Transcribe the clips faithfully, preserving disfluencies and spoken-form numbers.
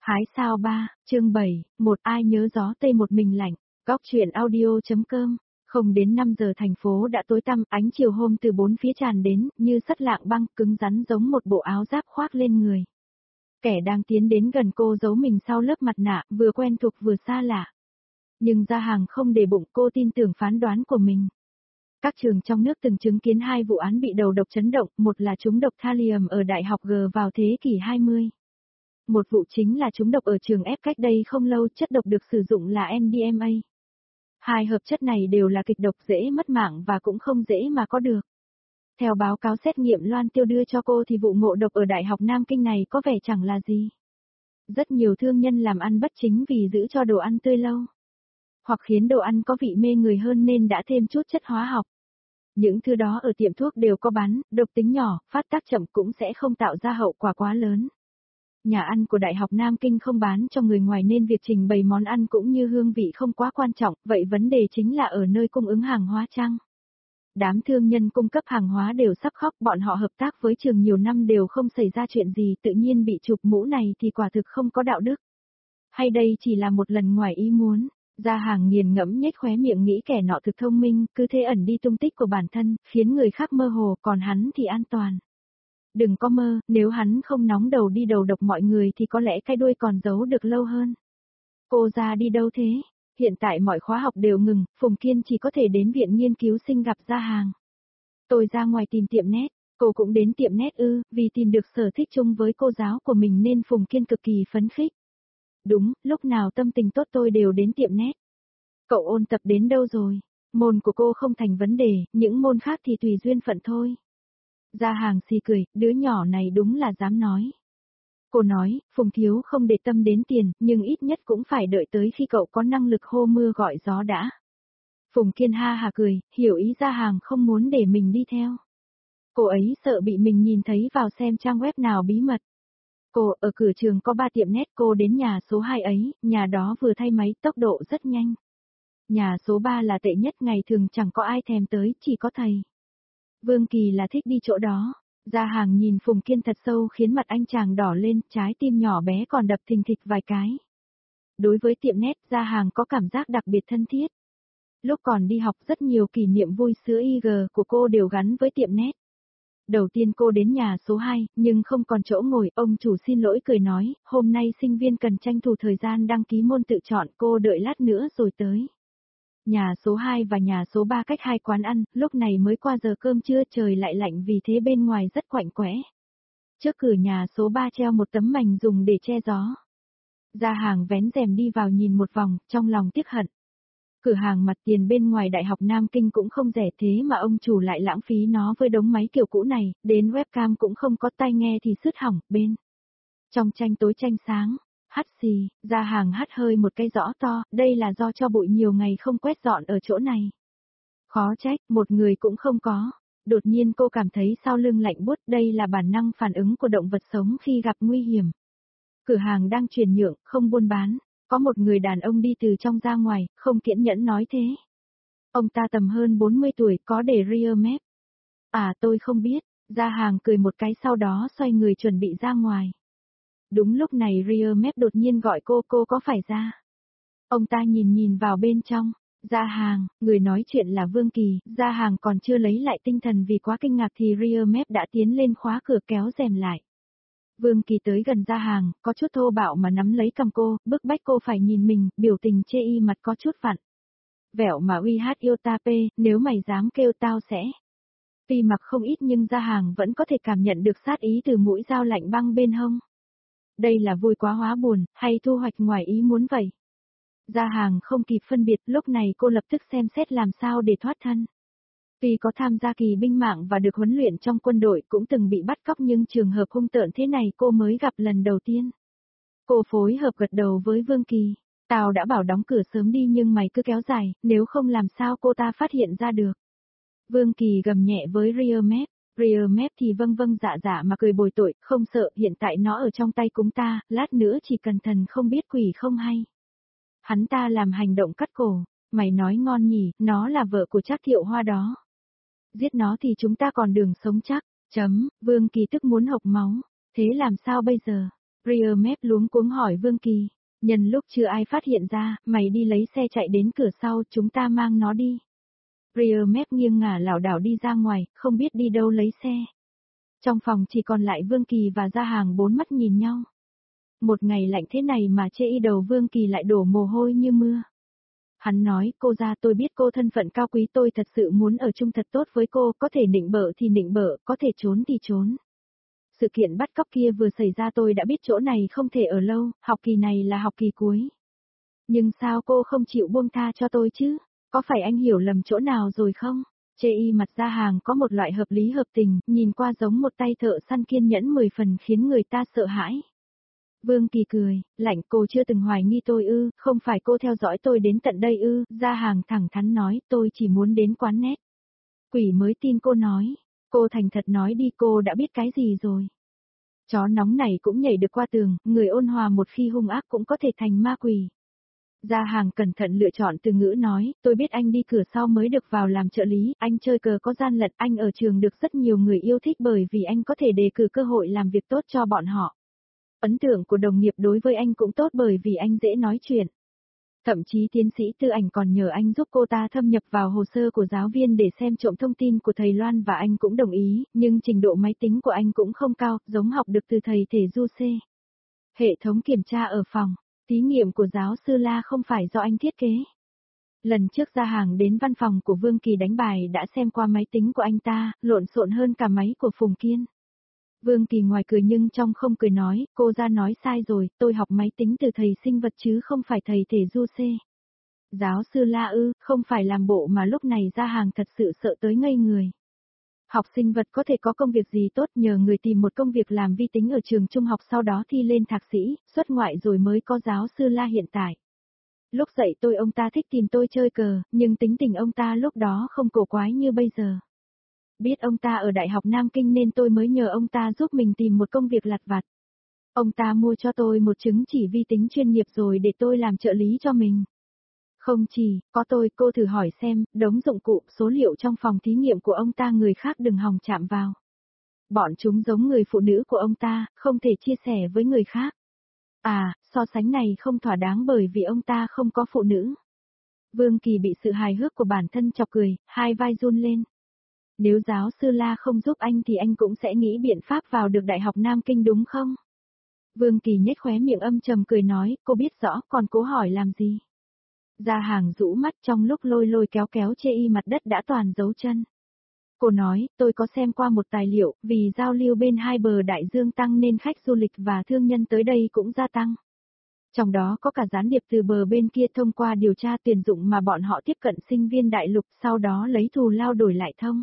Hái sao ba, chương bảy, một ai nhớ gió Tây một mình lạnh, góc chuyện audio.com. Không đến năm giờ thành phố đã tối tăm, ánh chiều hôm từ bốn phía tràn đến, như sắt lạng băng, cứng rắn giống một bộ áo giáp khoác lên người. Kẻ đang tiến đến gần cô giấu mình sau lớp mặt nạ, vừa quen thuộc vừa xa lạ. Nhưng Gia Hàng không để bụng, cô tin tưởng phán đoán của mình. Các trường trong nước từng chứng kiến hai vụ án bị đầu độc chấn động, một là trúng độc thallium ở Đại học G vào thế kỷ hai mươi. Một vụ chính là trúng độc ở trường F cách đây không lâu, chất độc được sử dụng là en đê em a. Hai hợp chất này đều là kịch độc dễ mất mạng và cũng không dễ mà có được. Theo báo cáo xét nghiệm Loan Tiêu đưa cho cô thì vụ ngộ độc ở Đại học Nam Kinh này có vẻ chẳng là gì. Rất nhiều thương nhân làm ăn bất chính vì giữ cho đồ ăn tươi lâu, hoặc khiến đồ ăn có vị mê người hơn nên đã thêm chút chất hóa học. Những thứ đó ở tiệm thuốc đều có bán, độc tính nhỏ, phát tác chậm cũng sẽ không tạo ra hậu quả quá lớn. Nhà ăn của Đại học Nam Kinh không bán cho người ngoài nên việc trình bày món ăn cũng như hương vị không quá quan trọng, vậy vấn đề chính là ở nơi cung ứng hàng hóa chăng? Đám thương nhân cung cấp hàng hóa đều sắp khóc, bọn họ hợp tác với trường nhiều năm đều không xảy ra chuyện gì, tự nhiên bị chụp mũ này thì quả thực không có đạo đức. Hay đây chỉ là một lần ngoài ý muốn? Gia Hàng nghiền ngẫm nhếch khóe miệng nghĩ kẻ nọ thực thông minh, cứ thế ẩn đi tung tích của bản thân, khiến người khác mơ hồ, còn hắn thì an toàn. Đừng có mơ, nếu hắn không nóng đầu đi đầu độc mọi người thì có lẽ cái đuôi còn giấu được lâu hơn. Cô ra đi đâu thế? Hiện tại mọi khóa học đều ngừng, Phùng Kiên chỉ có thể đến viện nghiên cứu sinh gặp Gia Hàng. Tôi ra ngoài tìm tiệm nét, cô cũng đến tiệm nét ư, vì tìm được sở thích chung với cô giáo của mình nên Phùng Kiên cực kỳ phấn khích. Đúng, lúc nào tâm tình tốt tôi đều đến tiệm nét. Cậu ôn tập đến đâu rồi? Môn của cô không thành vấn đề, những môn khác thì tùy duyên phận thôi. Gia Hàng xì cười, đứa nhỏ này đúng là dám nói. Cô nói, Phùng thiếu không để tâm đến tiền, nhưng ít nhất cũng phải đợi tới khi cậu có năng lực hô mưa gọi gió đã. Phùng Kiên ha hà cười, hiểu ý Gia Hàng không muốn để mình đi theo. Cô ấy sợ bị mình nhìn thấy vào xem trang web nào bí mật. Cô, ở cửa trường có ba tiệm nét, cô đến nhà số hai ấy, nhà đó vừa thay máy, tốc độ rất nhanh. Nhà số ba là tệ nhất, ngày thường chẳng có ai thèm tới, chỉ có thầy. Vương Kỳ là thích đi chỗ đó. Gia Hàng nhìn Phùng Kiên thật sâu khiến mặt anh chàng đỏ lên, trái tim nhỏ bé còn đập thình thịch vài cái. Đối với tiệm nét, Gia Hàng có cảm giác đặc biệt thân thiết. Lúc còn đi học rất nhiều kỷ niệm vui sữa i giê của cô đều gắn với tiệm nét. Đầu tiên cô đến nhà số hai, nhưng không còn chỗ ngồi, ông chủ xin lỗi cười nói, hôm nay sinh viên cần tranh thủ thời gian đăng ký môn tự chọn, cô đợi lát nữa rồi tới. Nhà số hai và nhà số ba cách hai quán ăn, lúc này mới qua giờ cơm trưa, trời lại lạnh vì thế bên ngoài rất quạnh quẽ. Trước cửa nhà số ba treo một tấm mành dùng để che gió. Gia Hàng vén rèm đi vào nhìn một vòng, trong lòng tiếc hận. Cửa hàng mặt tiền bên ngoài Đại học Nam Kinh cũng không rẻ thế mà ông chủ lại lãng phí nó với đống máy kiểu cũ này, đến webcam cũng không có, tai nghe thì sứt hỏng, bên trong tranh tối tranh sáng. Hắt xì, Gia Hàng hắt hơi một cái rõ to, đây là do cho bụi nhiều ngày không quét dọn ở chỗ này. Khó trách, một người cũng không có. Đột nhiên cô cảm thấy sau lưng lạnh buốt, đây là bản năng phản ứng của động vật sống khi gặp nguy hiểm. Cửa hàng đang chuyển nhượng, không buôn bán. Có một người đàn ông đi từ trong ra ngoài, không kiên nhẫn nói thế. Ông ta tầm hơn bốn mươi tuổi, có để rear mép. À tôi không biết, Gia Hàng cười một cái sau đó xoay người chuẩn bị ra ngoài. Đúng lúc này rear mép đột nhiên gọi cô, cô có phải ra? Ông ta nhìn nhìn vào bên trong. Gia Hàng, người nói chuyện là Vương Kỳ. Gia Hàng còn chưa lấy lại tinh thần vì quá kinh ngạc thì rear mép đã tiến lên khóa cửa kéo rèm lại. Vương Kỳ tới gần Gia Hàng, có chút thô bạo mà nắm lấy cầm cô, bức bách cô phải nhìn mình, biểu tình chê y mặt có chút vặn. Vẻo mà uy hát yêu ta pê, nếu mày dám kêu tao sẽ. Tuy mặc không ít nhưng Gia Hàng vẫn có thể cảm nhận được sát ý từ mũi dao lạnh băng bên hông. Đây là vui quá hóa buồn, hay thu hoạch ngoài ý muốn vậy? Gia Hàng không kịp phân biệt, lúc này cô lập tức xem xét làm sao để thoát thân. Tuy có tham gia kỳ binh mạng và được huấn luyện trong quân đội, cũng từng bị bắt cóc nhưng trường hợp hung tợn thế này cô mới gặp lần đầu tiên. Cô phối hợp gật đầu với Vương Kỳ. Tao đã bảo đóng cửa sớm đi nhưng mày cứ kéo dài, nếu không làm sao cô ta phát hiện ra được. Vương Kỳ gầm nhẹ với rear mép. Rear mép thì vâng vâng dạ dạ mà cười bồi tội, không sợ, hiện tại nó ở trong tay chúng ta, lát nữa chỉ cần thần không biết quỷ không hay. Hắn ta làm hành động cắt cổ, mày nói ngon nhỉ, nó là vợ của Trác Thiệu Hoa đó. Giết nó thì chúng ta còn đường sống chắc, chấm, Vương Kỳ tức muốn hộc máu, thế làm sao bây giờ? Rear Map luống cuống hỏi Vương Kỳ, nhân lúc chưa ai phát hiện ra, mày đi lấy xe chạy đến cửa sau, chúng ta mang nó đi. Rear Map nghiêng ngả lảo đảo đi ra ngoài, không biết đi đâu lấy xe. Trong phòng chỉ còn lại Vương Kỳ và Gia Hàng bốn mắt nhìn nhau. Một ngày lạnh thế này mà chê y đầu Vương Kỳ lại đổ mồ hôi như mưa. Hắn nói, cô Gia, tôi biết cô thân phận cao quý, tôi thật sự muốn ở chung thật tốt với cô, có thể nịnh bợ thì nịnh bợ, có thể trốn thì trốn. Sự kiện bắt cóc kia vừa xảy ra tôi đã biết chỗ này không thể ở lâu, học kỳ này là học kỳ cuối. Nhưng sao cô không chịu buông tha cho tôi chứ? Có phải anh hiểu lầm chỗ nào rồi không? Chê y mặt Gia Hàng có một loại hợp lý hợp tình, nhìn qua giống một tay thợ săn kiên nhẫn mười phần khiến người ta sợ hãi. Vương Kỳ cười, lạnh, cô chưa từng hoài nghi tôi ư, không phải cô theo dõi tôi đến tận đây ư, Gia Hàng thẳng thắn nói, tôi chỉ muốn đến quán nét. Quỷ mới tin cô nói, cô thành thật nói đi, cô đã biết cái gì rồi. Chó nóng này cũng nhảy được qua tường, người ôn hòa một khi hung ác cũng có thể thành ma quỷ. Gia Hàng cẩn thận lựa chọn từ ngữ nói, tôi biết anh đi cửa sau mới được vào làm trợ lý, anh chơi cờ có gian lận, anh ở trường được rất nhiều người yêu thích bởi vì anh có thể đề cử cơ hội làm việc tốt cho bọn họ. Ấn tượng của đồng nghiệp đối với anh cũng tốt bởi vì anh dễ nói chuyện. Thậm chí tiến sĩ Tư Ảnh còn nhờ anh giúp cô ta thâm nhập vào hồ sơ của giáo viên để xem trộm thông tin của thầy Loan và anh cũng đồng ý, nhưng trình độ máy tính của anh cũng không cao, giống học được từ thầy thể Du C. Hệ thống kiểm tra ở phòng, thí nghiệm của giáo sư La không phải do anh thiết kế. Lần trước Gia Hàng đến văn phòng của Vương Kỳ đánh bài đã xem qua máy tính của anh ta, lộn xộn hơn cả máy của Phùng Kiên. Vương Kỳ ngoài cười nhưng trong không cười nói, cô Gia nói sai rồi, tôi học máy tính từ thầy sinh vật chứ không phải thầy thể Du C. Giáo sư La ư, không phải làm bộ mà lúc này Gia Hàng thật sự sợ tới ngây người. Học sinh vật có thể có công việc gì tốt, nhờ người tìm một công việc làm vi tính ở trường trung học, sau đó thi lên thạc sĩ, xuất ngoại rồi mới có giáo sư La hiện tại. Lúc dậy tôi ông ta thích tìm tôi chơi cờ, nhưng tính tình ông ta lúc đó không cổ quái như bây giờ. Biết ông ta ở Đại học Nam Kinh nên tôi mới nhờ ông ta giúp mình tìm một công việc lặt vặt. Ông ta mua cho tôi một chứng chỉ vi tính chuyên nghiệp rồi để tôi làm trợ lý cho mình. Không chỉ, có tôi, cô thử hỏi xem, đống dụng cụ, số liệu trong phòng thí nghiệm của ông ta người khác đừng hòng chạm vào. Bọn chúng giống người phụ nữ của ông ta, không thể chia sẻ với người khác. À, so sánh này không thỏa đáng bởi vì ông ta không có phụ nữ. Vương Kỳ bị sự hài hước của bản thân chọc cười, hai vai run lên. Nếu giáo sư La không giúp anh thì anh cũng sẽ nghĩ biện pháp vào được Đại học Nam Kinh đúng không? Vương Kỳ nhếch khóe miệng âm trầm cười nói, cô biết rõ, còn cố hỏi làm gì? Gia Hàng rũ mắt trong lúc lôi lôi kéo kéo chê y mặt đất đã toàn dấu chân. Cô nói, tôi có xem qua một tài liệu, vì giao lưu bên hai bờ đại dương tăng nên khách du lịch và thương nhân tới đây cũng gia tăng. Trong đó có cả gián điệp từ bờ bên kia thông qua điều tra tuyển dụng mà bọn họ tiếp cận sinh viên đại lục, sau đó lấy thù lao đổi lại thông.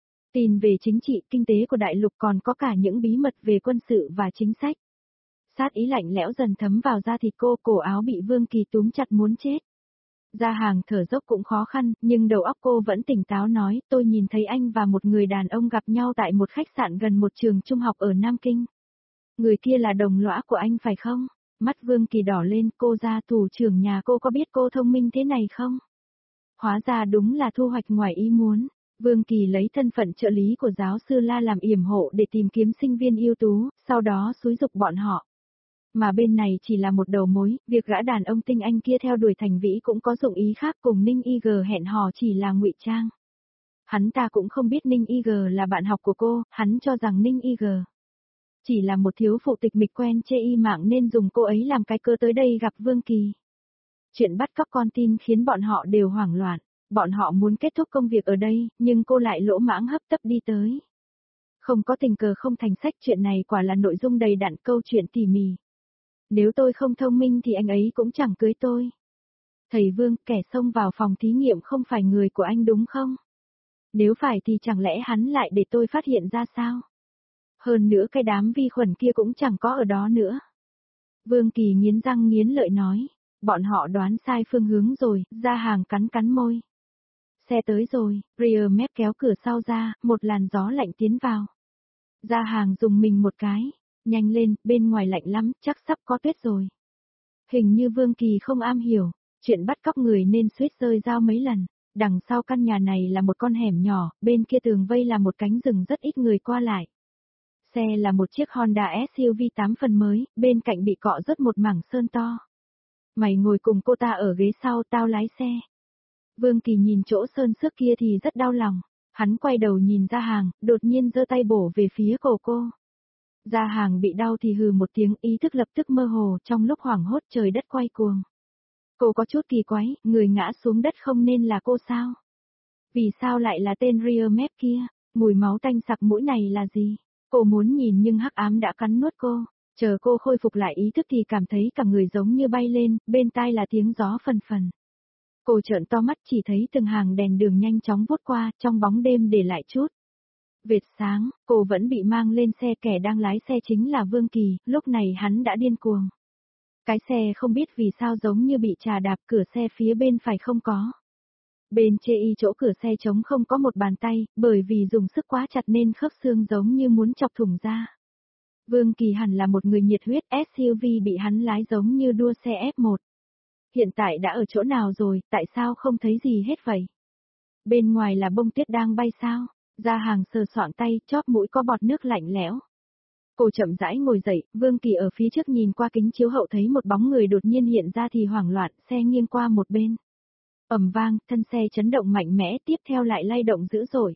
Tin về chính trị, kinh tế của đại lục, còn có cả những bí mật về quân sự và chính sách. Sát ý lạnh lẽo dần thấm vào da thịt cô, cổ áo bị Vương Kỳ túm chặt muốn chết. Gia Hàng thở dốc cũng khó khăn, nhưng đầu óc cô vẫn tỉnh táo nói, tôi nhìn thấy anh và một người đàn ông gặp nhau tại một khách sạn gần một trường trung học ở Nam Kinh. Người kia là đồng lõa của anh phải không? Mắt Vương Kỳ đỏ lên, cô Gia, thủ trưởng nhà cô có biết cô thông minh thế này không? Hóa ra đúng là thu hoạch ngoài ý muốn. Vương Kỳ lấy thân phận trợ lý của giáo sư La làm yểm hộ để tìm kiếm sinh viên ưu tú, sau đó xúi giục bọn họ. Mà bên này chỉ là một đầu mối, việc gã đàn ông tinh anh kia theo đuổi Thành Vĩ cũng có dụng ý khác, cùng Ninh i giê hẹn hò chỉ là ngụy trang. Hắn ta cũng không biết Ninh i giê là bạn học của cô, hắn cho rằng Ninh i giê chỉ là một thiếu phụ tịch mịch quen chê y mạng nên dùng cô ấy làm cái cơ tới đây gặp Vương Kỳ. Chuyện bắt cóc con tin khiến bọn họ đều hoảng loạn. Bọn họ muốn kết thúc công việc ở đây, nhưng cô lại lỗ mãng hấp tấp đi tới. Không có tình cờ không thành sách, chuyện này quả là nội dung đầy đặn, câu chuyện tỉ mỉ. Nếu tôi không thông minh thì anh ấy cũng chẳng cưới tôi. Thầy Vương, kẻ xông vào phòng thí nghiệm không phải người của anh đúng không? Nếu phải thì chẳng lẽ hắn lại để tôi phát hiện ra sao? Hơn nữa cái đám vi khuẩn kia cũng chẳng có ở đó nữa. Vương Kỳ nghiến răng nghiến lợi nói, bọn họ đoán sai phương hướng rồi, Gia Hàng cắn cắn môi. Xe tới rồi, Rear Map kéo cửa sau ra, một làn gió lạnh tiến vào. Gia Hàng dùng mình một cái, nhanh lên, bên ngoài lạnh lắm, chắc sắp có tuyết rồi. Hình như Vương Kỳ không am hiểu, chuyện bắt cóc người nên suýt rơi dao mấy lần. Đằng sau căn nhà này là một con hẻm nhỏ, bên kia tường vây là một cánh rừng rất ít người qua lại. Xe là một chiếc Honda ét u vê tám phần mới, bên cạnh bị cọ rớt một mảng sơn to. Mày ngồi cùng cô ta ở ghế sau, tao lái xe. Vương Kỳ nhìn chỗ sơn xước kia thì rất đau lòng. Hắn quay đầu nhìn Gia Hàng, đột nhiên giơ tay bổ về phía cổ cô. Gia Hàng bị đau thì hừ một tiếng, ý thức lập tức mơ hồ, trong lúc hoảng hốt trời đất quay cuồng. Cô có chút kỳ quái, người ngã xuống đất không nên là cô sao? Vì sao lại là tên Rear Map kia? Mùi máu tanh sặc mũi này là gì? Cô muốn nhìn nhưng hắc ám đã cắn nuốt cô. Chờ cô khôi phục lại ý thức thì cảm thấy cả người giống như bay lên, bên tai là tiếng gió phần phần. Cô trợn to mắt chỉ thấy từng hàng đèn đường nhanh chóng vút qua, trong bóng đêm để lại chút vệt sáng, cô vẫn bị mang lên xe, kẻ đang lái xe chính là Vương Kỳ, lúc này hắn đã điên cuồng. Cái xe không biết vì sao giống như bị trà đạp, cửa xe phía bên phải không có. Bên chê y chỗ cửa xe trống không có một bàn tay, bởi vì dùng sức quá chặt nên khớp xương giống như muốn chọc thủng ra. Vương Kỳ hẳn là một người nhiệt huyết, ét u vê bị hắn lái giống như đua xe ép một. Hiện tại đã ở chỗ nào rồi, tại sao không thấy gì hết vậy? Bên ngoài là bông tuyết đang bay sao? Gia Hàng sờ soạng tay, chóp mũi có bọt nước lạnh lẽo. Cô chậm rãi ngồi dậy, Vương Kỳ ở phía trước nhìn qua kính chiếu hậu thấy một bóng người đột nhiên hiện ra thì hoảng loạn, xe nghiêng qua một bên. Ầm vang, thân xe chấn động mạnh mẽ, tiếp theo lại lay động dữ dội.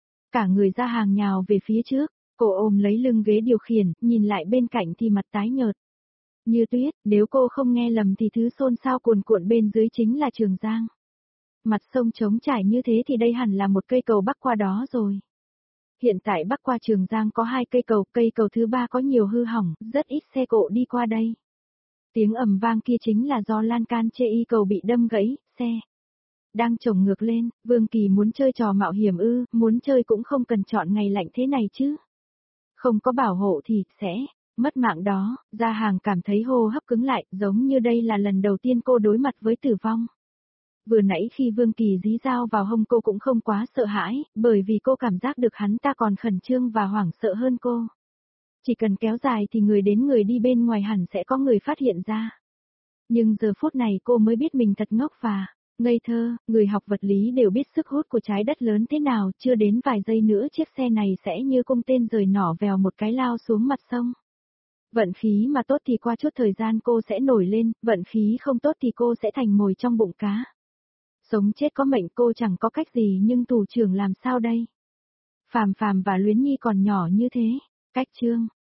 Cả người Gia Hàng nhào về phía trước, cô ôm lấy lưng ghế điều khiển, nhìn lại bên cạnh thì mặt tái nhợt. Như tuyết, nếu cô không nghe lầm thì thứ xôn xao cuồn cuộn bên dưới chính là Trường Giang. Mặt sông trống trải như thế thì đây hẳn là một cây cầu bắc qua đó rồi. Hiện tại bắc qua Trường Giang có hai cây cầu, cây cầu thứ ba có nhiều hư hỏng, rất ít xe cộ đi qua đây. Tiếng ầm vang kia chính là do lan can chê y cầu bị đâm gãy, xe đang chồng ngược lên. Vương Kỳ muốn chơi trò mạo hiểm ư, muốn chơi cũng không cần chọn ngày lạnh thế này chứ. Không có bảo hộ thì sẽ mất mạng đó. Gia Hàng cảm thấy hô hấp cứng lại, giống như đây là lần đầu tiên cô đối mặt với tử vong. Vừa nãy khi Vương Kỳ dí dao vào hông cô cũng không quá sợ hãi, bởi vì cô cảm giác được hắn ta còn khẩn trương và hoảng sợ hơn cô. Chỉ cần kéo dài thì người đến người đi bên ngoài hẳn sẽ có người phát hiện ra. Nhưng giờ phút này cô mới biết mình thật ngốc và ngây thơ, người học vật lý đều biết sức hút của trái đất lớn thế nào, chưa đến vài giây nữa chiếc xe này sẽ như cung tên rời nỏ vèo một cái lao xuống mặt sông. Vận khí mà tốt thì qua chút thời gian cô sẽ nổi lên, vận khí không tốt thì cô sẽ thành mồi trong bụng cá. Sống chết có mệnh, cô chẳng có cách gì, nhưng tù trưởng làm sao đây? Phàm Phàm và Luyến Nhi còn nhỏ như thế. Cách chương